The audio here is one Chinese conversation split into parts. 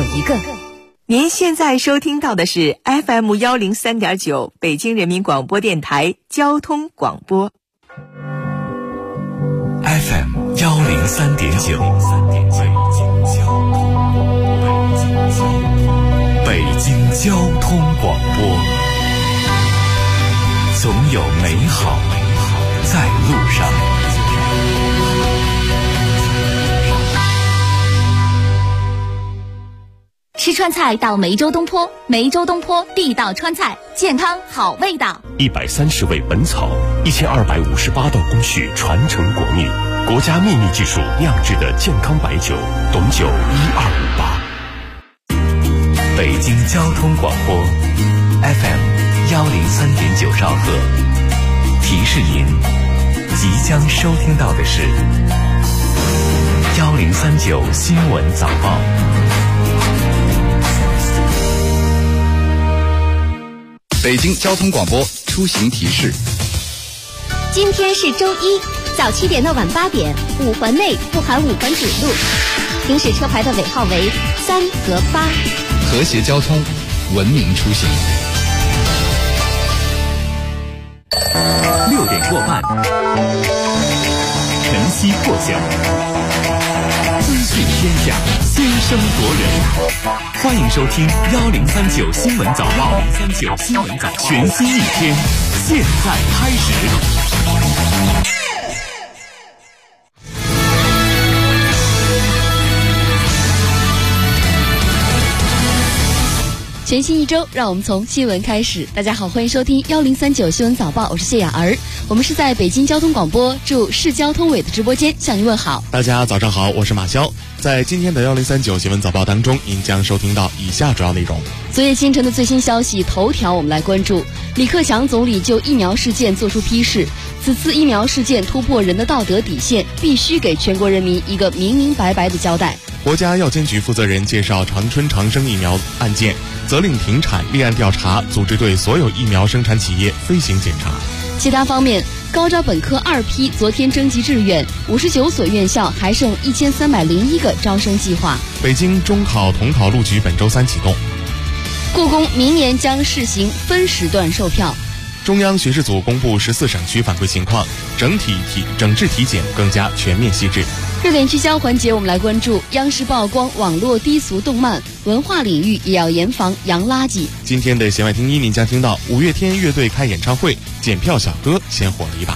一个。 您现在收听到的是 FM103.9 北京人民广播电台交通广播。 FM103.9 北京交通广播，总有美好在路上。 吃川菜到梅州东坡，梅州东坡地道川菜，健康好味道。 130味本草，1258道工序传承国秘，国家秘密技术酿制的健康白酒，董酒1258。 北京交通广播 FM103.9 兆赫，提示您即将收听到的是1039新闻早报。 北京交通广播出行提示： 今天是周一，早7点到晚8点，5环内不含5环主路，行驶车牌的尾号为3和8。 和谐交通，文明出行。 6点过半，晨曦破晓，资讯天下，先声夺人。欢迎收听1039新闻早报，1039新闻早报，全新一天，现在开始。 全新一周，让我们从新闻开始。大家好，欢迎收听1039新闻早报，我是谢雅儿。我们是在北京交通广播驻市交通委的直播间向您问好。 大家早上好，我是马潇。在今天的1039新闻早报当中，您将收听到以下主要内容。 昨夜清晨的最新消息头条，我们来关注李克强总理就疫苗事件作出批示，此次疫苗事件突破人的道德底线，必须给全国人民一个明明白白的交代。 国家药监局负责人介绍长春长生疫苗案件，责令停产，立案调查，组织对所有疫苗生产企业飞行检查。 其他方面，高招本科2批昨天征集志愿，59所院校还剩1301个招生计划。 北京中考统考录取本周3启动。 故宫明年将试行分时段售票。 中央学士组公布14省区反馈情况，整治体检更加全面细致。 热点聚焦环节，我们来关注央视曝光网络低俗动漫，文化领域也要严防洋垃圾。 今天的弦外听一，您将听到五月天乐队开演唱会，检票小哥先火了一把。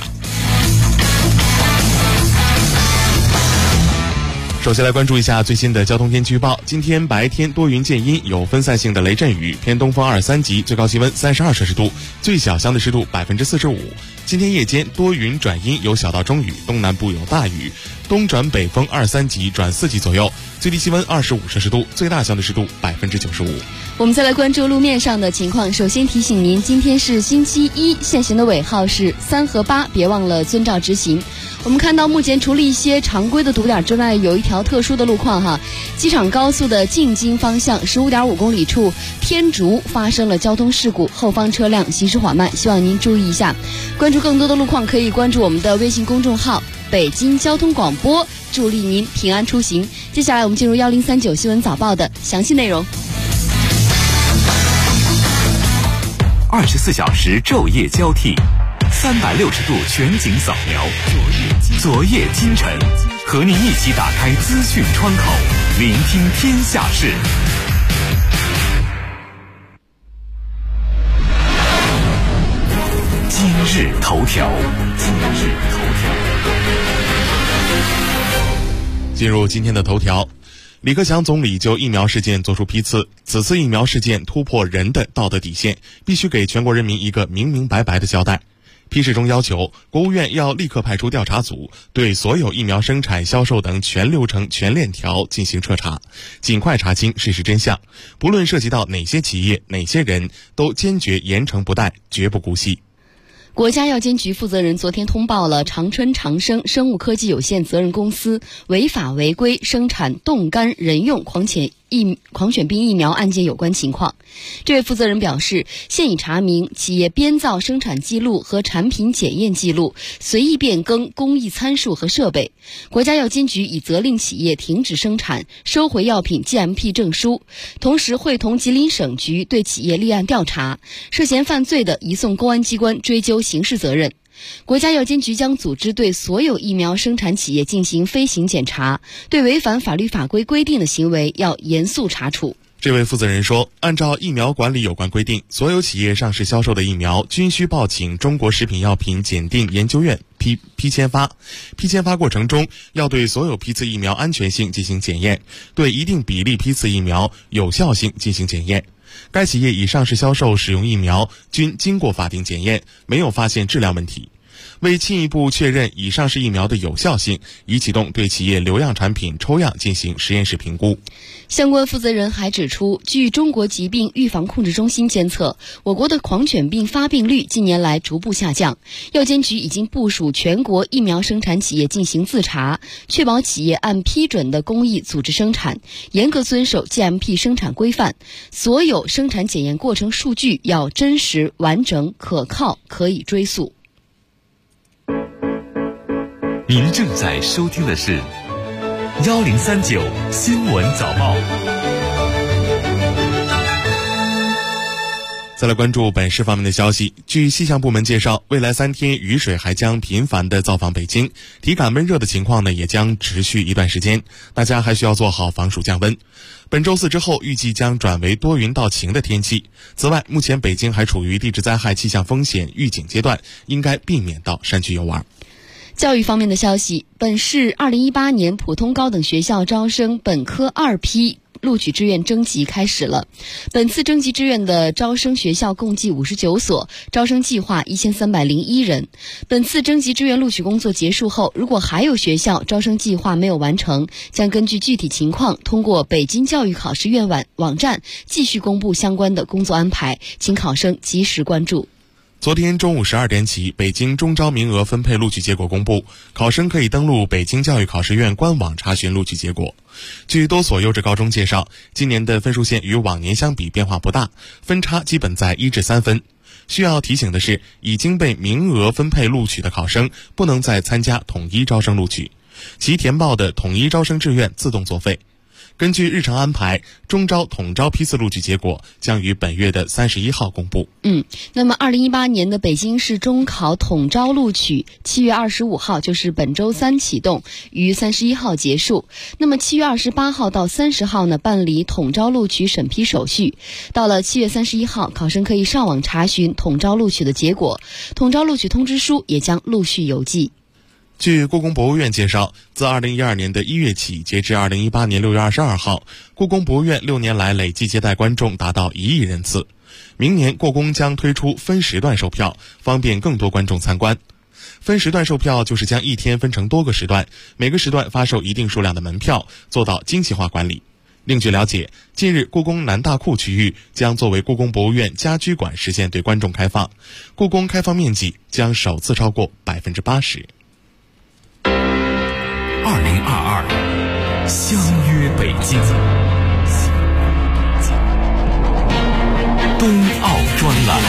首先来关注一下最新的交通天气预报。今天白天多云见阴，有分散性的雷阵雨，偏东风2、3级，最高气温32摄氏度，最小相对湿度45%。今天夜间多云转阴，有小到中雨，东南部有大雨，东转北风2、3级转4级左右，最低气温25摄氏度，最大相对湿度95%。 我们再来关注路面上的情况。首先提醒您，今天是星期一，限行的尾号是3和8，别忘了遵照执行。我们看到目前除了一些常规的堵点之外，有一条特殊的路况哈，机场高速的进京方向15.5公里处天竺发生了交通事故，后方车辆行驶缓慢，希望您注意一下。关注更多的路况，可以关注我们的微信公众号北京交通广播，助力您平安出行。接下来我们进入1039新闻早报的详细内容。 24小时昼夜交替，360度全景扫描，昨夜今晨，和您一起打开资讯窗口，聆听天下事。今日头条。 进入今天的头条，李克强总理就疫苗事件作出批次，此次疫苗事件突破人的道德底线，必须给全国人民一个明明白白的交代。批示中要求，国务院要立刻派出调查组，对所有疫苗生产、销售等全流程、全链条进行彻查，尽快查清事实真相。不论涉及到哪些企业、哪些人，都坚决严惩不贷，绝不姑息。 国家药监局负责人昨天通报了长春长生生物科技有限责任公司违法违规生产冻干人用狂犬病疫苗案件有关情况。这位负责人表示，现已查明企业编造生产记录和产品检验记录，随意变更工艺参数和设备。国家药监局已责令企业停止生产，收回药品 GMP 证书，同时会同吉林省局对企业立案调查，涉嫌犯罪的移送公安机关追究刑事责任。国家药监局将组织对所有疫苗生产企业进行飞行检查，对违反法律法规规定的行为要严肃查处。 这位负责人说，按照疫苗管理有关规定，所有企业上市销售的疫苗均需报请中国食品药品检定研究院批签发。批签发过程中，要对所有批次疫苗安全性进行检验，对一定比例批次疫苗有效性进行检验。该企业已上市销售使用疫苗均经过法定检验，没有发现质量问题。为进一步确认已上市疫苗的有效性，已启动对企业留样产品抽样进行实验室评估。 相关负责人还指出，据中国疾病预防控制中心监测，我国的狂犬病发病率近年来逐步下降。药监局已经部署全国疫苗生产企业进行自查，确保企业按批准的工艺组织生产，严格遵守 GMP 生产规范。所有生产检验过程数据要真实、完整、可靠，可以追溯。 您正在收听的是1039新闻早报。 再来关注本市方面的消息。据气象部门介绍，未来3天雨水还将频繁地造访北京，体感闷热的情况呢也将持续一段时间，大家还需要做好防暑降温。本周4之后预计将转为多云到晴的天气。此外，目前北京还处于地质灾害气象风险预警阶段，应该避免到山区游玩。 教育方面的消息，本市2018年普通高等学校招生本科2批录取志愿征集开始了。本次征集志愿的招生学校共计59所，招生计划1301人。本次征集志愿录取工作结束后，如果还有学校招生计划没有完成，将根据具体情况通过北京教育考试院网站继续公布相关的工作安排，请考生及时关注。 昨天中午12点起，北京中招名额分配录取结果公布，考生可以登录北京教育考试院官网查询录取结果。据多所优质高中介绍，今年的分数线与往年相比变化不大，分差基本在1至3分。需要提醒的是，已经被名额分配录取的考生不能再参加统一招生录取，其填报的统一招生志愿自动作废。根据日程安排，中招统招批次录取结果将于本月的31号公布。 那么2018年的北京市中考统招录取7月25号就是本周3启动，于31号结束。那么7月28号到30号呢，办理统招录取审批手续。到了7月31号，考生可以上网查询统招录取的结果，统招录取通知书也将陆续邮寄。 据故宫博物院介绍，自2012年的1月起，截至2018年6月22号，故宫博物院6年来累计接待观众达到1亿人次。明年故宫将推出分时段售票，方便更多观众参观。分时段售票就是将一天分成多个时段，每个时段发售一定数量的门票，做到精细化管理。另据了解，近日故宫南大库区域将作为故宫博物院家居馆实现对观众开放，故宫开放面积将首次超过80%。 2022相约北京，冬奥专栏。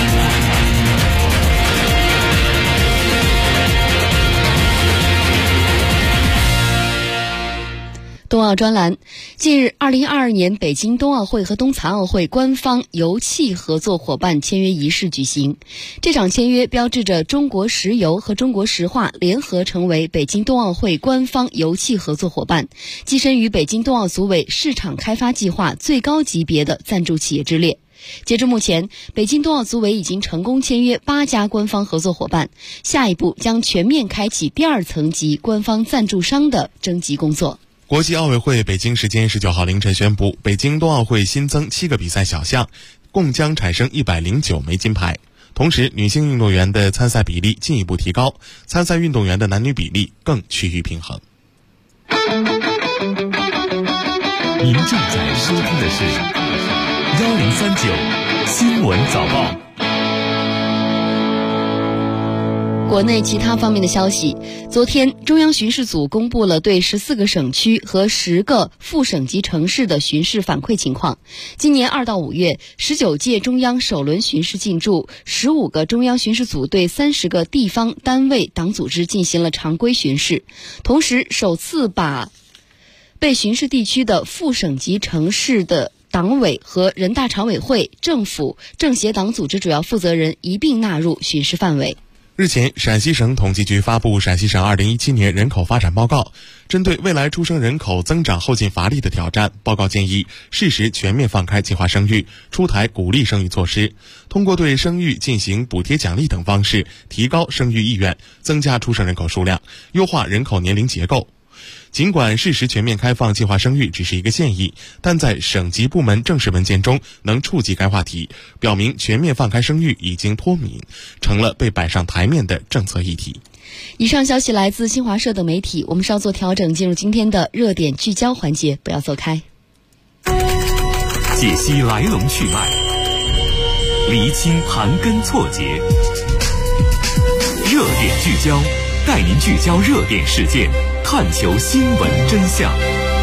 冬奥专栏。近日，2022年北京冬奥会和冬残奥会官方油气合作伙伴签约仪式举行。这场签约标志着中国石油和中国石化联合成为北京冬奥会官方油气合作伙伴，跻身于北京冬奥组委市场开发计划最高级别的赞助企业之列。截至目前，北京冬奥组委已经成功签约8家官方合作伙伴，下一步将全面开启第2层级官方赞助商的征集工作。 国际奥委会北京时间19号凌晨宣布，北京冬奥会新增7个比赛小项，共将产生109枚金牌。同时，女性运动员的参赛比例进一步提高，参赛运动员的男女比例更趋于平衡。 您正在收听的是1039新闻早报。 国内其他方面的消息，昨天中央巡视组公布了对14个省区和10个副省级城市的巡视反馈情况。今年2到5月，19届中央首轮巡视进驻，15个中央巡视组对30个地方单位党组织进行了常规巡视，同时首次把被巡视地区的副省级城市的党委和人大常委会、政府、政协党组织主要负责人一并纳入巡视范围。 日前，陕西省统计局发布陕西省2017年人口发展报告，针对未来出生人口增长后劲乏力的挑战，报告建议适时全面放开计划生育，出台鼓励生育措施，通过对生育进行补贴奖励等方式，提高生育意愿，增加出生人口数量，优化人口年龄结构。尽管适时全面开放计划生育只是一个建议，但在省级部门正式文件中能触及该话题，表明全面放开生育已经脱敏，成了被摆上台面的政策议题。 以上消息来自新华社等媒体，我们稍作调整，进入今天的热点聚焦环节，不要走开。 解析来龙去脉，厘清盘根错节，热点聚焦，带您聚焦热点事件，探求新闻真相。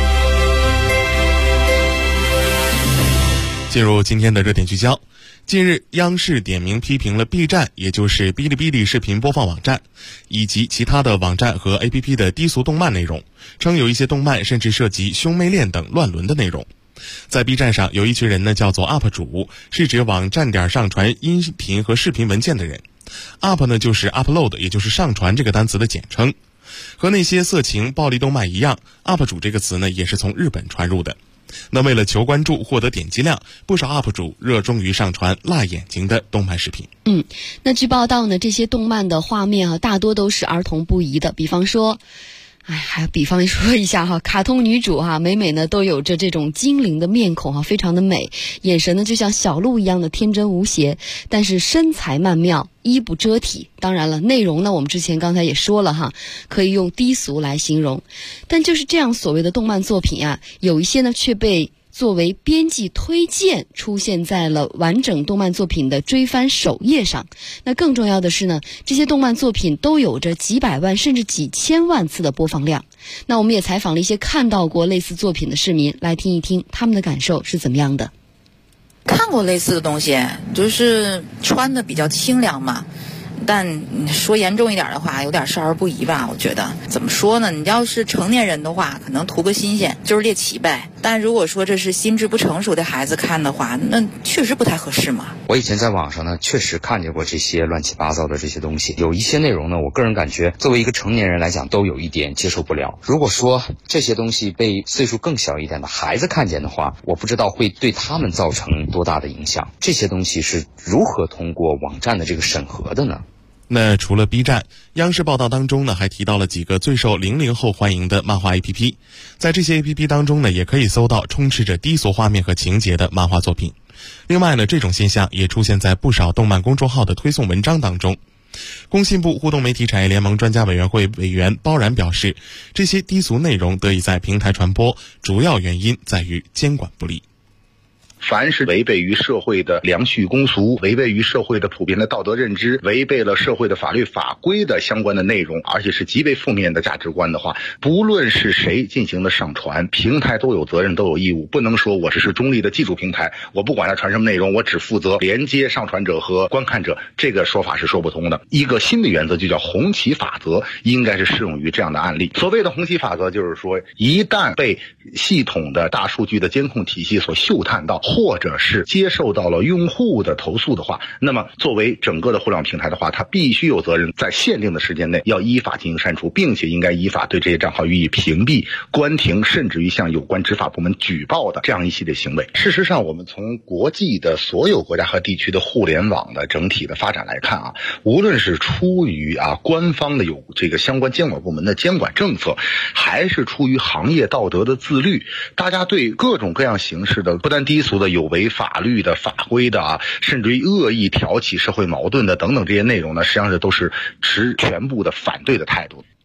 进入今天的热点聚焦。近日，央视点名批评了 B 站，也就是哔哩哔哩视频播放网站，以及其他的网站和 APP 的低俗动漫内容，称有一些动漫甚至涉及兄妹恋等乱伦的内容。在 B 站上有一群人呢，叫做 UP 主，是指网站点上传音频和视频文件的人。UP 呢就是 upload， 也就是上传这个单词的简称。和那些色情暴力动漫一样， UP 主这个词呢也是从日本传入的。那为了求关注获得点击量，不少 UP 主热衷于上传辣眼睛的动漫视频。 那据报道呢，这些动漫的画面大多都是儿童不宜的，比方说一下卡通女主每每呢都有着这种精灵的面孔非常的美，眼神呢就像小鹿一样的天真无邪，但是身材曼妙，衣不遮体。当然了，内容呢我们之前刚才也说了可以用低俗来形容。但就是这样所谓的动漫作品有一些呢却被作为编辑推荐出现在了完整动漫作品的追番首页上。那更重要的是呢，这些动漫作品都有着几百万甚至几千万次的播放量。那我们也采访了一些看到过类似作品的市民，来听一听他们的感受是怎么样的。 看过类似的东西，就是穿的比较清凉嘛，但说严重一点的话，有点少儿不宜吧。我觉得怎么说呢，你要是成年人的话，可能图个新鲜，就是猎奇呗。但如果说这是心智不成熟的孩子看的话，那确实不太合适嘛。 我以前在网上呢，确实看见过这些乱七八糟的这些东西，有一些内容呢，我个人感觉作为一个成年人来讲，都有一点接受不了。如果说这些东西被岁数更小一点的孩子看见的话，我不知道会对他们造成多大的影响。这些东西是如何通过网站的这个审核的呢？ 那除了 B 站，央视报道当中呢还提到了几个最受00后欢迎的漫画 APP， 在这些 APP 当中呢也可以搜到充斥着低俗画面和情节的漫画作品。另外呢，这种现象也出现在不少动漫公众号的推送文章当中。工信部互动媒体产业联盟专家委员会委员包然表示，这些低俗内容得以在平台传播，主要原因在于监管不力。 凡是违背于社会的良序公俗，违背于社会的普遍的道德认知，违背了社会的法律法规的相关的内容，而且是极为负面的价值观的话，不论是谁进行的上传，平台都有责任，都有义务，不能说我只是中立的技术平台，我不管它传什么内容，我只负责连接上传者和观看者，这个说法是说不通的。一个新的原则就叫红旗法则，应该是适用于这样的案例。所谓的红旗法则就是说，一旦被系统的大数据的监控体系所嗅探到，或者是接受到了用户的投诉的话，那么作为整个的互联网平台的话，它必须有责任在限定的时间内要依法进行删除，并且应该依法对这些账号予以屏蔽、关停，甚至于向有关执法部门举报的这样一系列行为。事实上，我们从国际的所有国家和地区的互联网的整体的发展来看无论是出于官方的有这个相关监管部门的监管政策，还是出于行业道德的自律，大家对各种各样形式的不但低俗的、有违法律的、法规的甚至于恶意挑起社会矛盾的等等这些内容呢，实际上是都是持全部的反对的态度。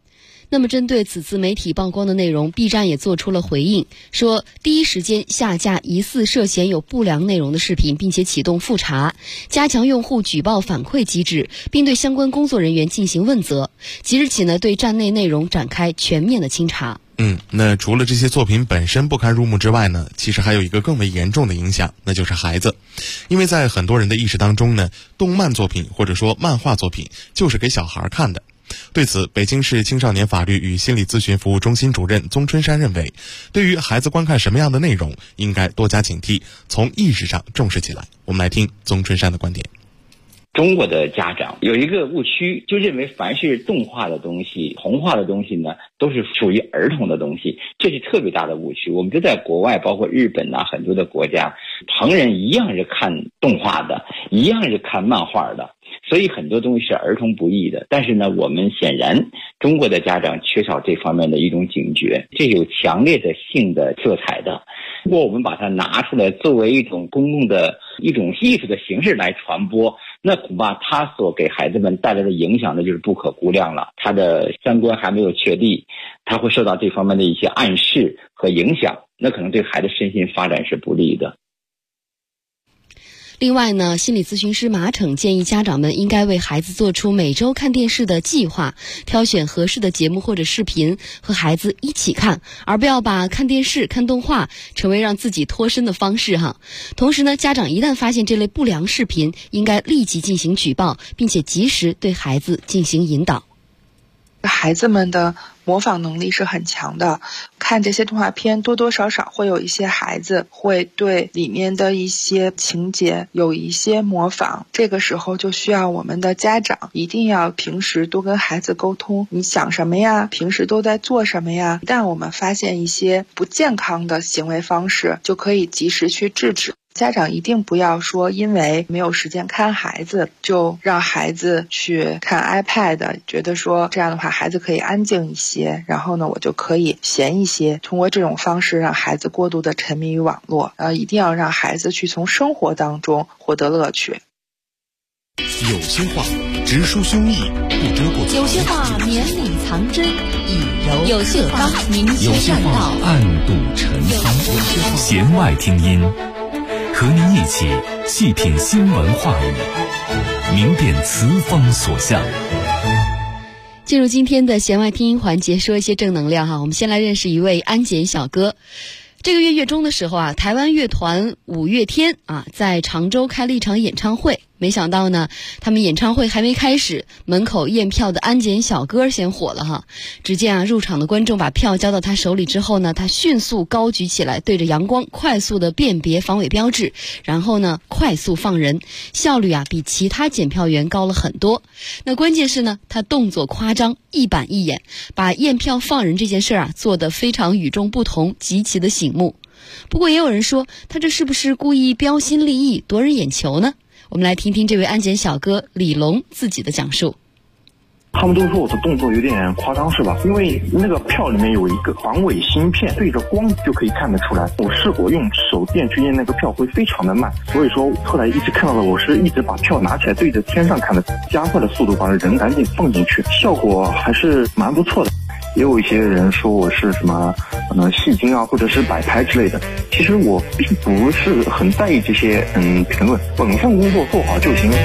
那么针对此次媒体曝光的内容， B 站也做出了回应，说第一时间下架疑似涉嫌有不良内容的视频，并且启动复查，加强用户举报反馈机制，并对相关工作人员进行问责。即日起呢，对站内内容展开全面的清查。 那除了这些作品本身不堪入目之外呢，其实还有一个更为严重的影响，那就是孩子。因为在很多人的意识当中呢，动漫作品或者说漫画作品就是给小孩看的。对此，北京市青少年法律与心理咨询服务中心主任宗春山认为，对于孩子观看什么样的内容，应该多加警惕，从意识上重视起来。我们来听宗春山的观点。 中国的家长有一个误区，就认为凡是动画的东西、童话的东西呢，都是属于儿童的东西，这是特别大的误区。我们就在国外，包括日本啊，很多的国家，旁人一样是看动画的，一样是看漫画的，所以很多东西是儿童不宜的。但是呢，我们显然中国的家长缺少这方面的一种警觉，这有强烈的性的色彩的。如果我们把它拿出来作为一种公共的一种艺术的形式来传播，那恐怕它所给孩子们带来的影响呢，就是不可估量了。他的三观还没有确立，他会受到这方面的一些暗示和影响，那可能对孩子身心发展是不利的。 另外呢，心理咨询师马骋建议家长们应该为孩子做出每周看电视的计划，挑选合适的节目或者视频和孩子一起看，而不要把看电视、看动画成为让自己脱身的方式哈。同时呢，家长一旦发现这类不良视频，应该立即进行举报，并且及时对孩子进行引导。 孩子们的模仿能力是很强的，看这些动画片多多少少会有一些孩子会对里面的一些情节有一些模仿，这个时候就需要我们的家长一定要平时多跟孩子沟通，你想什么呀？平时都在做什么呀？一旦我们发现一些不健康的行为方式，就可以及时去制止。家长一定不要说因为没有时间看孩子就让孩子去看 iPad， 觉得说这样的话孩子可以安静一些，然后呢我就可以闲一些，通过这种方式让孩子过度的沉迷于网络。一定要让孩子去从生活当中获得乐趣。 有些话直抒胸臆，不遮过有些话绵里藏针，以柔有些话明有些善道， 话暗度陈仓，弦外听音，和您一起细品新闻话语，明辨词风所向。 进入今天的弦外听音环节，说一些正能量哈。我们先来认识一位安检小哥。这个月中的时候啊，台湾乐团五月天啊在常州开了一场演唱会。没想到呢，他们演唱会还没开始，门口验票的安检小哥先火了哈。只见啊，入场的观众把票交到他手里之后呢，他迅速高举起来，对着阳光快速的辨别防伪标志，然后呢快速放人，效率啊比其他检票员高了很多。那关键是呢，他动作夸张，一板一眼，把验票放人这件事啊做得非常与众不同，极其的醒目。不过也有人说，他这是不是故意标新立异，夺人眼球呢？我们来听听这位安检小哥李龙自己的讲述。 他们都说我的动作有点夸张是吧？因为那个票里面有一个防伪芯片，对着光就可以看得出来。我试过用手电去验那个票会非常的慢，所以说后来一直看到了，我是一直把票拿起来对着天上看的，加快了速度把人赶紧放进去，效果还是蛮不错的。也有一些人说我是什么戏精啊，或者是摆拍之类的。其实我并不是很在意这些评论，本分工作做好就行。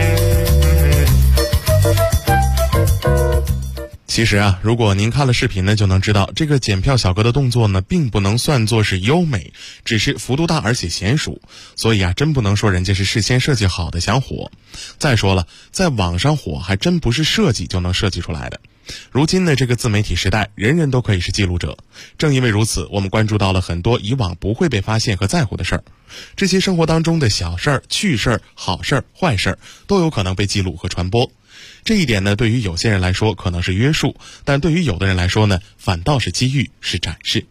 其实啊，如果您看了视频呢，就能知道这个检票小哥的动作呢，并不能算作是优美，只是幅度大而且娴熟。所以啊，真不能说人家是事先设计好的想火。再说了，在网上火还真不是设计就能设计出来的。如今的这个自媒体时代，人人都可以是记录者。正因为如此，我们关注到了很多以往不会被发现和在乎的事儿。这些生活当中的小事儿、趣事儿、好事儿、坏事儿，都有可能被记录和传播。这一点呢，对于有些人来说可能是约束，但对于有的人来说呢，反倒是机遇，是展示。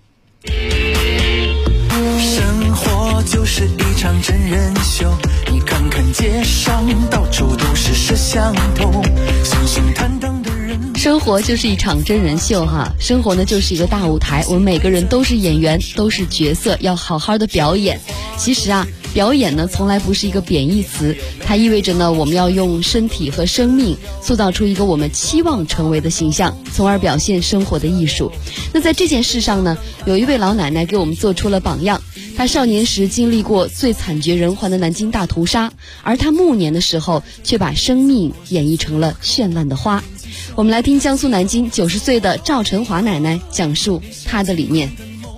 生活就是一场真人秀，你看看街上到处都是摄像头，信心坦荡的人。 生活就是一场真人秀哈，生活呢就是一个大舞台，我们每个人都是演员，都是角色，要好好的表演。其实啊， 表演呢从来不是一个贬义词，它意味着呢我们要用身体和生命塑造出一个我们期望成为的形象，从而表现生活的艺术。那在这件事上呢，有一位老奶奶给我们做出了榜样。她少年时经历过最惨绝人寰的南京大屠杀，而她暮年的时候却把生命演绎成了绚烂的花。我们来听江苏南京90岁的赵晨华奶奶讲述她的理念。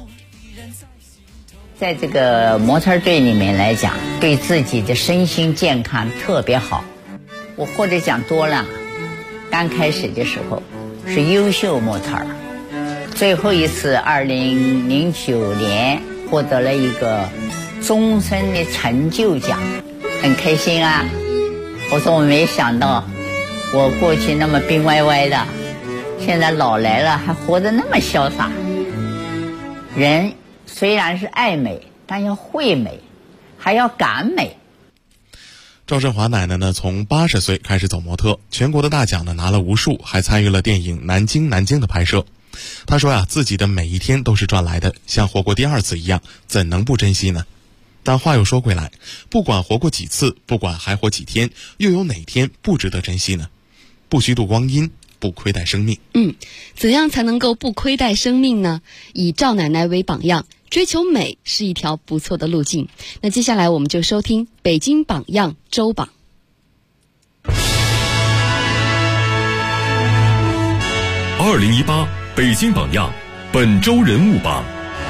在这个模特队里面来讲，对自己的身心健康特别好。我或者讲多了，刚开始的时候是优秀模特，最后一次2009年获得了一个终身的成就奖，很开心啊。我说我没想到我过去那么病歪歪的，现在老来了还活得那么潇洒。人虽然是爱美，但要会美，还要敢美。 赵振华奶奶呢，从80岁开始走模特，全国的大奖呢拿了无数，还参与了电影《南京的拍摄。她说呀，自己的每一天都是赚来的，像活过第二次一样，怎能不珍惜呢？但话又说回来，不管活过几次，不管还活几天，又有哪天不值得珍惜呢？不虚度光阴，不亏待生命。 怎样才能够不亏待生命呢？以赵奶奶为榜样，追求美是一条不错的路径。那接下来我们就收听北京榜样周榜。 2018北京榜样本周人物榜。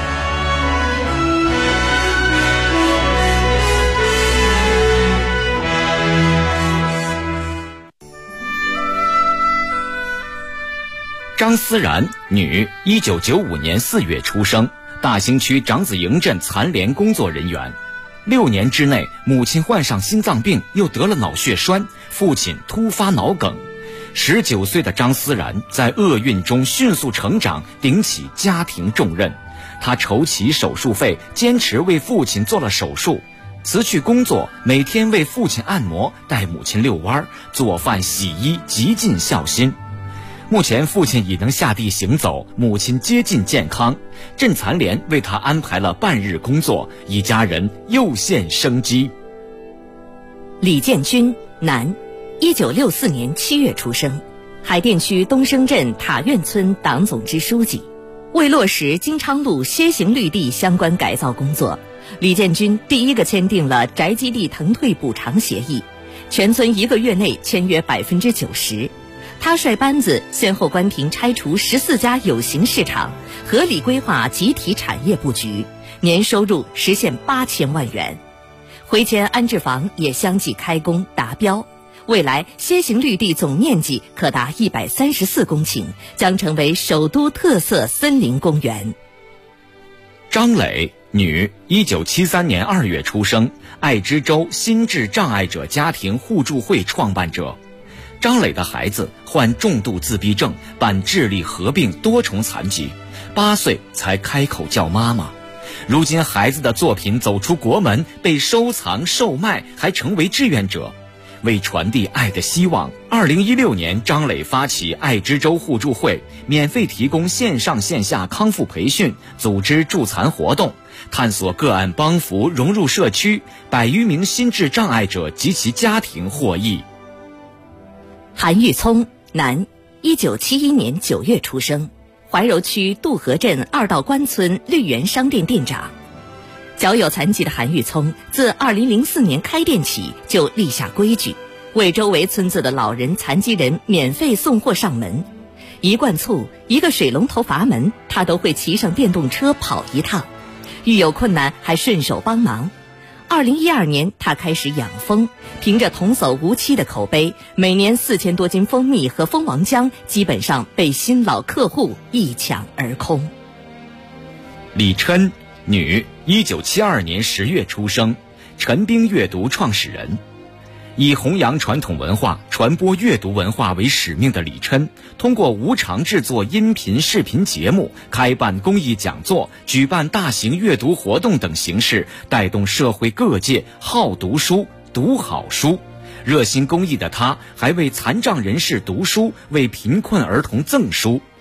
张思然，女，1995年4月出生，大兴区长子营镇残联工作人员。6年之内，母亲患上心脏病，又得了脑血栓，父亲突发脑梗。19岁的张思然在厄运中迅速成长，顶起家庭重任。她筹齐手术费，坚持为父亲做了手术。辞去工作，每天为父亲按摩，带母亲遛弯，做饭洗衣，极尽孝心。目前父亲已能下地行走，母亲接近健康。镇残联为他安排了半日工作，一家人又现生机。 李建军，男，1964年7月出生，海淀区东升镇塔院村党总支书记。为落实金昌路楔形绿地相关改造工作，李建军第一个签订了宅基地腾退补偿协议，全村1个月内签约90%。他率班子先后关停拆除14家有形市场，合理规划集体产业布局，年收入实现8000万元。回迁安置房也相继开工达标，未来楔形绿地总面积可达134公顷，将成为首都特色森林公园。 张磊，女，1973年2月出生，爱知州心智障碍者家庭互助会创办者。张磊的孩子患重度自闭症，伴智力合并多重残疾，8岁才开口叫妈妈。如今孩子的作品走出国门，被收藏售卖，还成为志愿者。为传递爱的希望，2016年张磊发起爱知州互助会，免费提供线上线下康复培训，组织助残活动，探索个案帮扶融入社区，100余名心智障碍者及其家庭获益。 韩玉聪，男，1971年9月出生，怀柔区渡河镇2道关村绿园商店店长。脚有残疾的韩玉聪自2004年开店起就立下规矩，为周围村子的老人残疾人免费送货上门。1罐醋、1个水龙头阀门，他都会骑上电动车跑一趟，遇有困难还顺手帮忙。2012年他开始养蜂，凭着童叟无欺的口碑，每年4000多斤蜂蜜和蜂王浆基本上被新老客户一抢而空。 李琛，女，1972年10月出生，陈冰阅读创始人。以弘扬传统文化、传播阅读文化为使命的李琛，通过无偿制作音频、视频节目、开办公益讲座、举办大型阅读活动等形式，带动社会各界好读书、读好书。热心公益的他，还为残障人士读书，为贫困儿童赠书。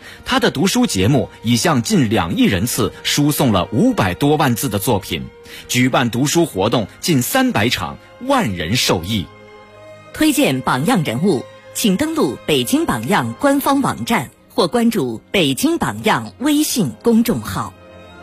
他的读书节目已向近2亿人次输送了500多万字的作品，举办读书活动近300场，万人受益。 推荐榜样人物，请登录北京榜样官方网站或关注北京榜样微信公众号。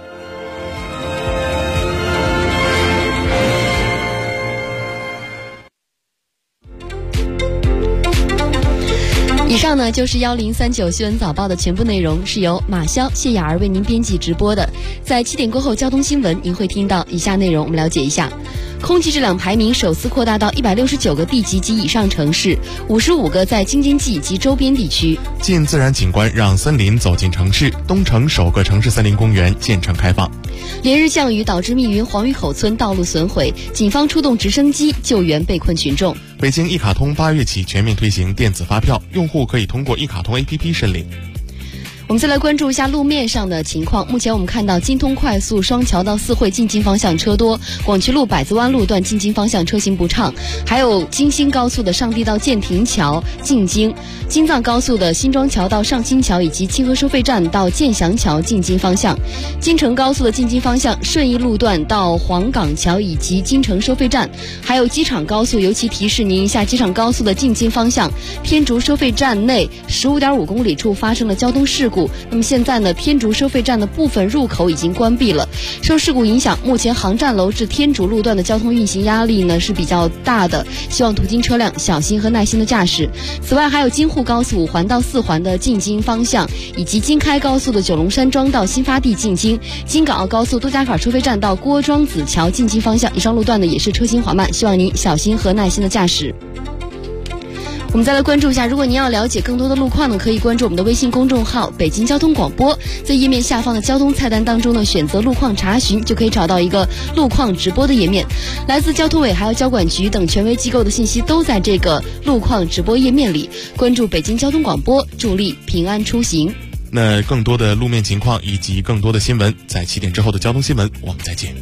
以上呢就是1039新闻早报的全部内容，是由马潇、谢雅儿为您编辑直播的。在7点过后交通新闻您会听到以下内容，我们了解一下。空气质量排名首次扩大到169个地级及以上城市，55个在京津冀及周边地区。 近自然景观让森林走进城市，东城首个城市森林公园建成开放。 连日降雨导致密云黄峪口村道路损毁，警方出动直升机救援被困群众。 北京一卡通8月起全面推行电子发票，用户可以通过一卡通 APP 申领。 我们再来关注一下路面上的情况。目前我们看到京通快速双桥到四惠进京方向车多，广渠路百子湾路段进京方向车行不畅，还有京新高速的上地到建亭桥进京，京藏高速的新庄桥到上清桥以及清河收费站到建祥桥进京方向，京承高速的进京方向顺义路段到黄岗桥以及京承收费站，还有机场高速，尤其提示您一下机场高速的进京方向天竺收费站内15.5公里处发生了交通事故。那么现在呢，天竺收费站的部分入口已经关闭了。受事故影响，目前航站楼至天竺路段的交通运行压力呢是比较大的，希望途经车辆小心和耐心的驾驶。此外，还有京沪高速5环到4环的进京方向，以及京开高速的九龙山庄到新发地进京，京港澳高速多家口收费站到郭庄子桥进京方向，以上路段呢也是车行缓慢，希望您小心和耐心的驾驶。我们再来关注一下，如果您要了解更多的路况呢，可以关注我们的微信公众号北京交通广播，在页面下方的交通菜单当中呢，选择路况查询，就可以找到一个路况直播的页面。来自交通委还有交管局等权威机构的信息都在这个路况直播页面里。关注北京交通广播，助力平安出行。 那更多的路面情况以及更多的新闻，在7点之后的交通新闻我们再见。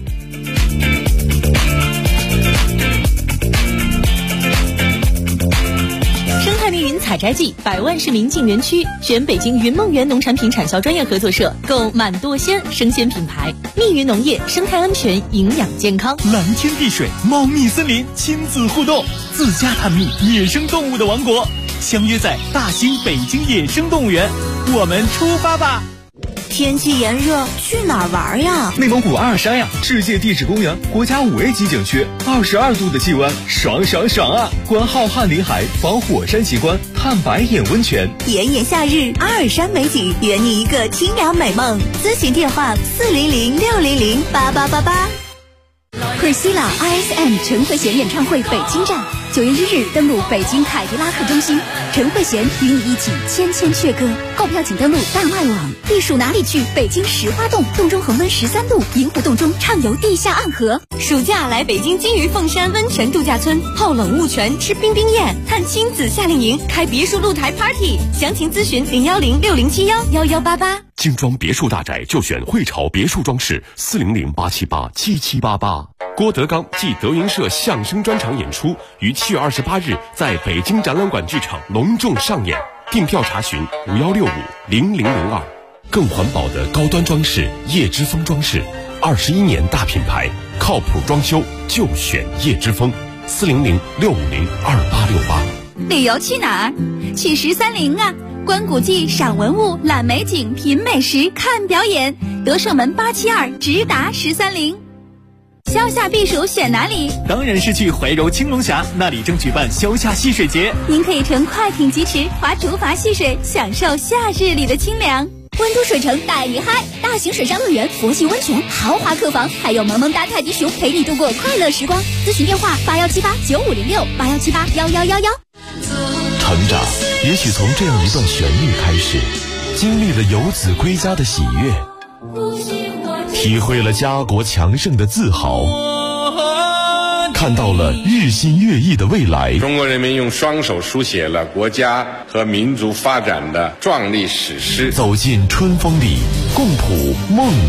生态密云采摘季，100万市民进园区，选北京云梦园农产品产销专业合作社，购满舵鲜生鲜品牌。密云农业，生态安全，营养健康。 蓝天碧水，茂密森林，亲子互动，自家探秘野生动物的王国，相约在大兴北京野生动物园，我们出发吧！ 天气炎热，去哪儿玩呀？ 内蒙古阿尔山呀，世界地质公园，国家5A 级景区，22度的气温，爽爽爽啊！观浩瀚林海，访火山奇观，探白眼温泉。 炎炎夏日，阿尔山美景，圆你一个清凉美梦。咨询电话400-600-8888。 Priscilla RSM 陈慧娴演唱会北京站，9月1日登陆北京凯迪拉克中心，陈慧娴与你一起千千阙歌。购票请登录大麦网。避暑哪里去？北京石花洞，洞中恒温13度，银湖洞中畅游地下暗河。 暑假来北京金鱼凤山温泉度假村，泡冷雾泉，吃冰冰宴，探亲子夏令营，开别墅露台 party。详情咨询010-6071-1188。 精装别墅大宅就选汇潮别墅装饰，400-878-7788。郭德纲暨德云社相声专场演出于7月28日在北京展览馆剧场隆重上演，订票查询5165-0002。更环保的高端装饰叶之峰装饰，21年大品牌，靠谱装修就选叶之峰，400-650-2868。 旅游去哪儿？去13陵啊！观古迹，赏文物，览美景，品美食，看表演。德胜门872直达13陵。消夏避暑选哪里？ 当然是去怀柔青龙峡，那里正举办消夏戏水节。 您可以乘快艇疾驰，划竹筏戏水，享受夏日里的清凉。温都水城带你嗨，大型水上乐园，佛系温泉，豪华客房，还有萌萌哒泰迪熊陪你度过快乐时光。咨询电话81789506，81781111。 成长也许从这样一段旋律开始，经历了游子归家的喜悦，体会了家国强盛的自豪，看到了日新月异的未来。 中国人民用双手书写了国家和民族发展的壮丽史诗。 走进春风里，共谱梦